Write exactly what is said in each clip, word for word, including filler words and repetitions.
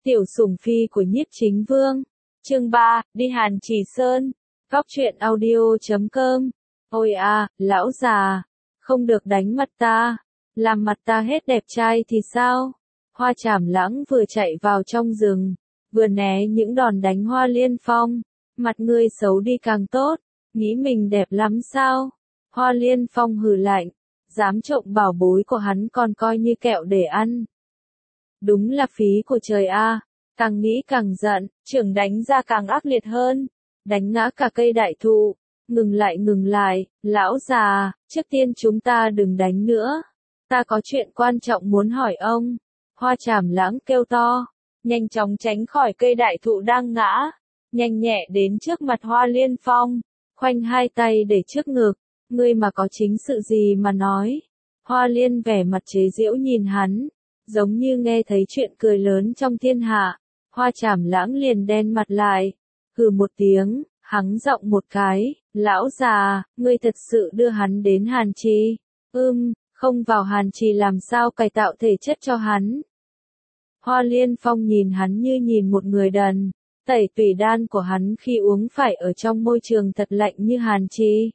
Tiểu sủng phi của Nhiếp Chính Vương. Chương ba, đi Hàn Trì Sơn. Góc truyện audio chấm com. Ôi à, lão già, không được đánh mặt ta, làm mặt ta hết đẹp trai thì sao? Hoa Trảm Lãng vừa chạy vào trong rừng, vừa né những đòn đánh Hoa Liên Phong. Mặt ngươi xấu đi càng tốt, nghĩ mình đẹp lắm sao? Hoa Liên Phong hừ lạnh, dám trộm bảo bối của hắn còn coi như kẹo để ăn. Đúng là phí của trời a, càng nghĩ càng giận, trưởng đánh ra càng ác liệt hơn, đánh ngã cả cây đại thụ. Ngừng lại ngừng lại, lão già, trước tiên chúng ta đừng đánh nữa. Ta có chuyện quan trọng muốn hỏi ông. Hoa Trảm Lãng kêu to, nhanh chóng tránh khỏi cây đại thụ đang ngã, nhanh nhẹ đến trước mặt Hoa Liên Phong, khoanh hai tay để trước ngực. Ngươi mà có chính sự gì mà nói? Hoa Liên vẻ mặt chế giễu nhìn hắn, giống như nghe thấy chuyện cười lớn trong thiên hạ. Hoa Trảm Lãng liền đen mặt lại, hừ một tiếng, hắng giọng một cái, lão già, ngươi thật sự đưa hắn đến Hàn Trì? Ưm, không vào Hàn Trì làm sao cải tạo thể chất cho hắn? Hoa Liên Phong nhìn hắn như nhìn một người đần, tẩy tùy đan của hắn khi uống phải ở trong môi trường thật lạnh như Hàn Trì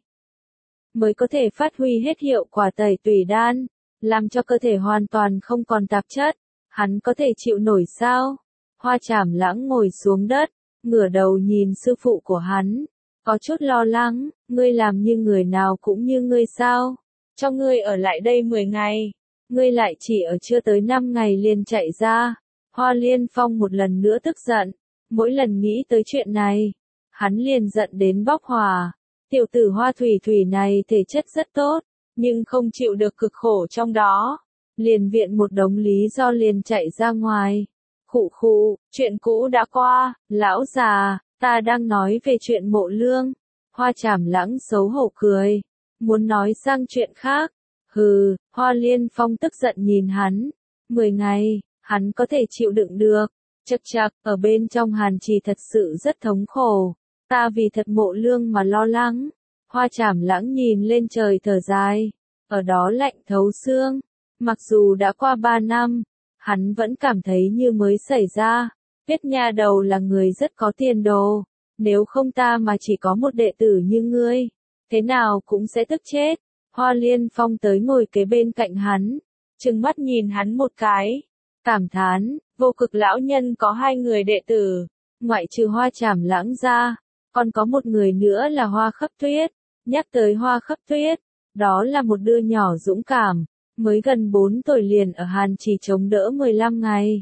mới có thể phát huy hết hiệu quả tẩy tùy đan, làm cho cơ thể hoàn toàn không còn tạp chất. Hắn có thể chịu nổi sao? Hoa Trảm Lãng ngồi xuống đất, ngửa đầu nhìn sư phụ của hắn, có chút lo lắng, ngươi làm như người nào cũng như ngươi sao? Cho ngươi ở lại đây mười ngày, ngươi lại chỉ ở chưa tới năm ngày liền chạy ra. Hoa Liên Phong một lần nữa tức giận, mỗi lần nghĩ tới chuyện này, hắn liền giận đến bốc hỏa. Tiểu tử Hoa Thủy Thủy này thể chất rất tốt, nhưng không chịu được cực khổ trong đó, liền viện một đống lý do liền chạy ra ngoài. Khụ khụ, chuyện cũ đã qua, lão già, ta đang nói về chuyện Mộ Lương. Hoa Trảm Lãng xấu hổ cười, muốn nói sang chuyện khác. Hừ, Hoa Liên Phong tức giận nhìn hắn, mười ngày, hắn có thể chịu đựng được. Chậc chậc, ở bên trong Hàn Trì thật sự rất thống khổ, ta vì thật Mộ Lương mà lo lắng. Hoa Trảm Lãng nhìn lên trời thở dài, ở đó lạnh thấu xương, mặc dù đã qua ba năm, hắn vẫn cảm thấy như mới xảy ra. Tuyết Nha Đầu là người rất có tiền đồ, nếu không ta mà chỉ có một đệ tử như ngươi, thế nào cũng sẽ tức chết. Hoa Liên Phong tới ngồi kế bên cạnh hắn, trừng mắt nhìn hắn một cái, cảm thán, Vô Cực lão nhân có hai người đệ tử, ngoại trừ Hoa Trảm Lãng ra, còn có một người nữa là Hoa Khấp Tuyết. Nhắc tới Hoa Khấp Tuyết, đó là một đứa nhỏ dũng cảm, mới gần bốn tuổi liền ở Hàn Trì chống đỡ mười lăm ngày.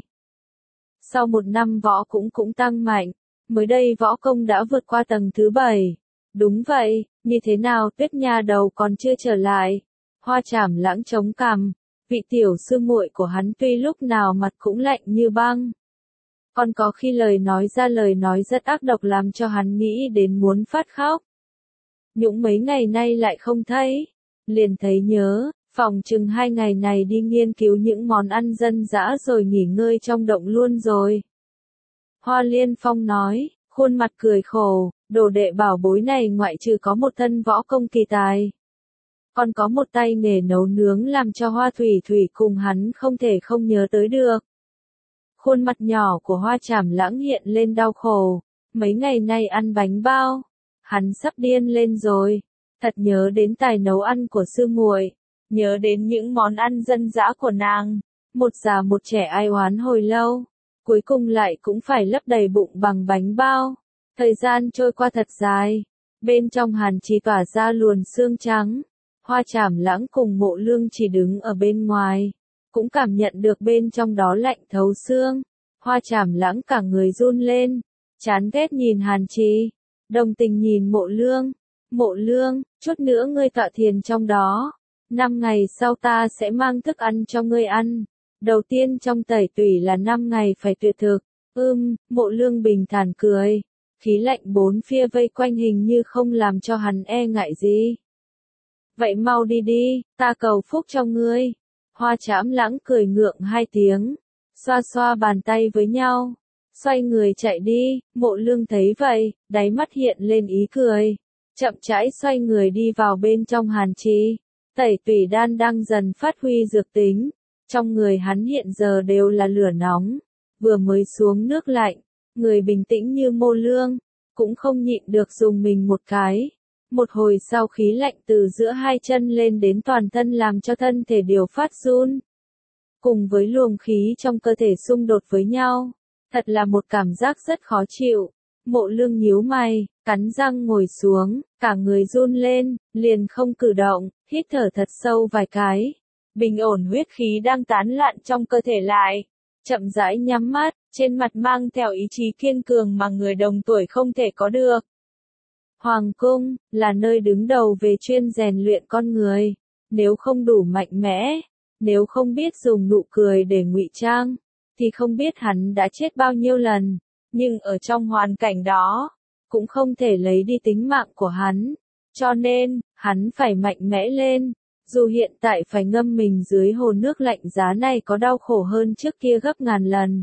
Sau một năm võ cũng cũng tăng mạnh, mới đây võ công đã vượt qua tầng thứ bảy. Đúng vậy, như thế nào Tuyết Nha Đầu còn chưa trở lại? Hoa Trảm Lãng chống cằm, vị tiểu sư muội của hắn tuy lúc nào mặt cũng lạnh như băng, còn có khi lời nói ra lời nói rất ác độc làm cho hắn nghĩ đến muốn phát khóc. Nhũng mấy ngày nay lại không thấy, liền thấy nhớ, phòng chừng hai ngày này đi nghiên cứu những món ăn dân dã rồi nghỉ ngơi trong động luôn rồi. Hoa Liên Phong nói, khuôn mặt cười khổ, đồ đệ bảo bối này ngoại trừ có một thân võ công kỳ tài, còn có một tay nghề nấu nướng làm cho Hoa Thủy Thủy cùng hắn không thể không nhớ tới được. Khuôn mặt nhỏ của Hoa Trảm Lãng hiện lên đau khổ, mấy ngày nay ăn bánh bao, hắn sắp điên lên rồi, thật nhớ đến tài nấu ăn của sư muội, nhớ đến những món ăn dân dã của nàng, một già một trẻ ai oán hồi lâu, cuối cùng lại cũng phải lấp đầy bụng bằng bánh bao. Thời gian trôi qua thật dài, bên trong Hàn Trì tỏa ra luồn sương trắng, Hoa Trảm Lãng cùng Mộ Lương chỉ đứng ở bên ngoài, cũng cảm nhận được bên trong đó lạnh thấu xương. Hoa Trảm Lãng cả người run lên, chán ghét nhìn Hàn Trì, đồng tình nhìn Mộ Lương. Mộ Lương, chút nữa ngươi tọa thiền trong đó, năm ngày sau ta sẽ mang thức ăn cho ngươi ăn. Đầu tiên trong tẩy tủy là năm ngày phải tuyệt thực. Ưm, Mộ Lương bình thản cười, khí lạnh bốn phía vây quanh hình như không làm cho hắn e ngại gì. Vậy mau đi đi, ta cầu phúc cho ngươi. Hoa Trảm Lãng cười ngượng hai tiếng, xoa xoa bàn tay với nhau, xoay người chạy đi. Mộ Lương thấy vậy, đáy mắt hiện lên ý cười, chậm rãi xoay người đi vào bên trong Hàn Trì. Tẩy tủy đan đang dần phát huy dược tính, trong người hắn hiện giờ đều là lửa nóng, vừa mới xuống nước lạnh, người bình tĩnh như Mô Lương, cũng không nhịn được dùng mình một cái. Một hồi sau khí lạnh từ giữa hai chân lên đến toàn thân làm cho thân thể đều phát run. Cùng với luồng khí trong cơ thể xung đột với nhau, thật là một cảm giác rất khó chịu. Mộ Lương nhíu mày, cắn răng ngồi xuống, cả người run lên, liền không cử động, hít thở thật sâu vài cái. Bình ổn huyết khí đang tán loạn trong cơ thể lại. Chậm rãi nhắm mắt, trên mặt mang theo ý chí kiên cường mà người đồng tuổi không thể có được. Hoàng cung, là nơi đứng đầu về chuyên rèn luyện con người. Nếu không đủ mạnh mẽ, nếu không biết dùng nụ cười để ngụy trang, thì không biết hắn đã chết bao nhiêu lần. Nhưng ở trong hoàn cảnh đó, cũng không thể lấy đi tính mạng của hắn. Cho nên, hắn phải mạnh mẽ lên. Dù hiện tại phải ngâm mình dưới hồ nước lạnh giá này có đau khổ hơn trước kia gấp ngàn lần.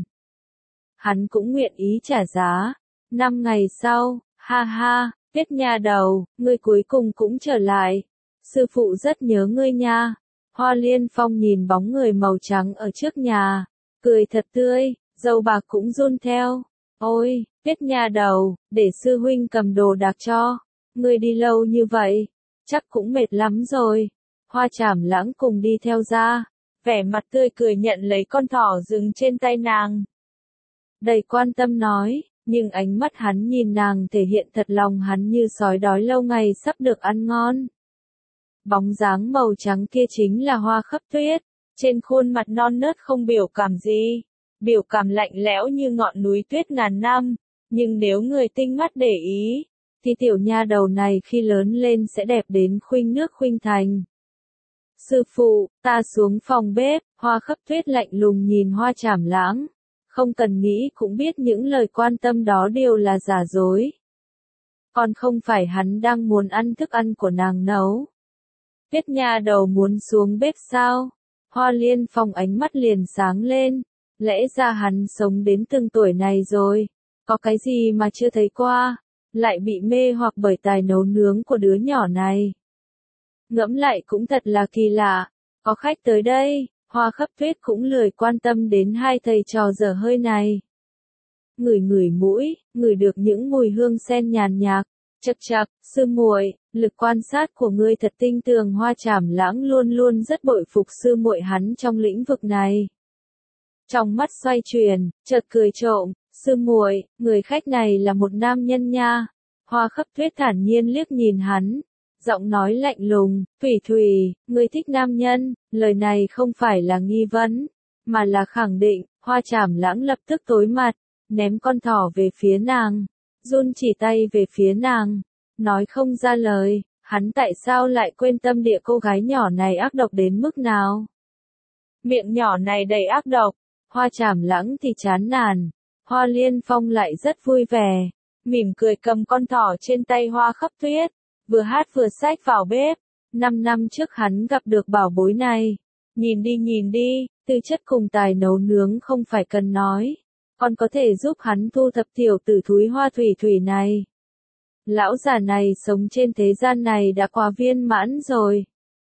Hắn cũng nguyện ý trả giá. Năm ngày sau, ha ha, Tiết nha đầu, ngươi cuối cùng cũng trở lại. Sư phụ rất nhớ ngươi nha. Hoa Liên Phong nhìn bóng người màu trắng ở trước nhà, cười thật tươi, dâu bạc cũng run theo. Ôi, Tiết nha đầu, để sư huynh cầm đồ đạc cho. Ngươi đi lâu như vậy, chắc cũng mệt lắm rồi. Hoa Trảm Lãng cùng đi theo ra, vẻ mặt tươi cười nhận lấy con thỏ rừng trên tay nàng. Đầy quan tâm nói, nhưng ánh mắt hắn nhìn nàng thể hiện thật lòng hắn như sói đói lâu ngày sắp được ăn ngon. Bóng dáng màu trắng kia chính là Hoa Khắp Tuyết, trên khuôn mặt non nớt không biểu cảm gì, biểu cảm lạnh lẽo như ngọn núi tuyết ngàn năm, nhưng nếu người tinh mắt để ý, thì tiểu nha đầu này khi lớn lên sẽ đẹp đến khuynh nước khuynh thành. Sư phụ, ta xuống phòng bếp, Hoa Khắp Tuyết lạnh lùng nhìn Hoa Trảm Lãng, không cần nghĩ cũng biết những lời quan tâm đó đều là giả dối. Còn không phải hắn đang muốn ăn thức ăn của nàng nấu. Tiết nha đầu muốn xuống bếp sao? Hoa Liên Phong ánh mắt liền sáng lên, lẽ ra hắn sống đến từng tuổi này rồi, có cái gì mà chưa thấy qua, lại bị mê hoặc bởi tài nấu nướng của đứa nhỏ này. Ngẫm lại cũng thật là kỳ lạ, có khách tới đây, Hoa Khắp Tuyết cũng lười quan tâm đến hai thầy trò dở hơi này. Ngửi ngửi mũi, ngửi được những mùi hương sen nhàn nhạt, chậc chậc, sư muội, lực quan sát của ngươi thật tinh tường. Hoa Trảm Lãng luôn luôn rất bội phục sư muội hắn trong lĩnh vực này. Trong mắt xoay chuyển, chợt cười trộm, sư muội, người khách này là một nam nhân nha. Hoa Khắp Tuyết thản nhiên liếc nhìn hắn, giọng nói lạnh lùng, Thủy Thủy, ngươi thích nam nhân, lời này không phải là nghi vấn, mà là khẳng định. Hoa Trảm Lãng lập tức tối mặt, ném con thỏ về phía nàng, run chỉ tay về phía nàng, nói không ra lời, hắn tại sao lại quên tâm địa cô gái nhỏ này ác độc đến mức nào. Miệng nhỏ này đầy ác độc, Hoa Trảm Lãng thì chán nản, Hoa Liên Phong lại rất vui vẻ, mỉm cười cầm con thỏ trên tay Hoa Khắp Tuyết, vừa hát vừa xách vào bếp. Năm năm trước hắn gặp được bảo bối này, nhìn đi nhìn đi, tư chất cùng tài nấu nướng không phải cần nói, còn có thể giúp hắn thu thập tiểu tử thúi Hoa Thủy Thủy này. Lão già này sống trên thế gian này đã quá viên mãn rồi.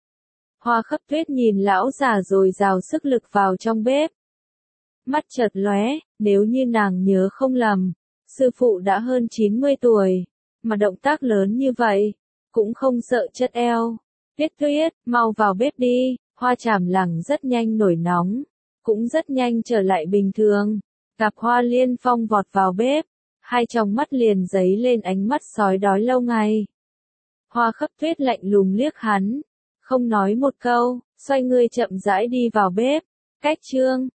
Hoa Khắp Tuyết nhìn lão già rồi dào sức lực vào trong bếp. Mắt chợt lóe, nếu như nàng nhớ không lầm, sư phụ đã hơn chín mươi tuổi, mà động tác lớn như vậy, cũng không sợ chất eo. Tuyết Tuyết, mau vào bếp đi. Hoa Trảm Lãng rất nhanh nổi nóng, cũng rất nhanh trở lại bình thường. Gặp Hoa Liên Phong vọt vào bếp, hai tròng mắt liền giấy lên ánh mắt sói đói lâu ngày. Hoa Khắp Tuyết lạnh lùng liếc hắn, không nói một câu, xoay người chậm rãi đi vào bếp. Cách chương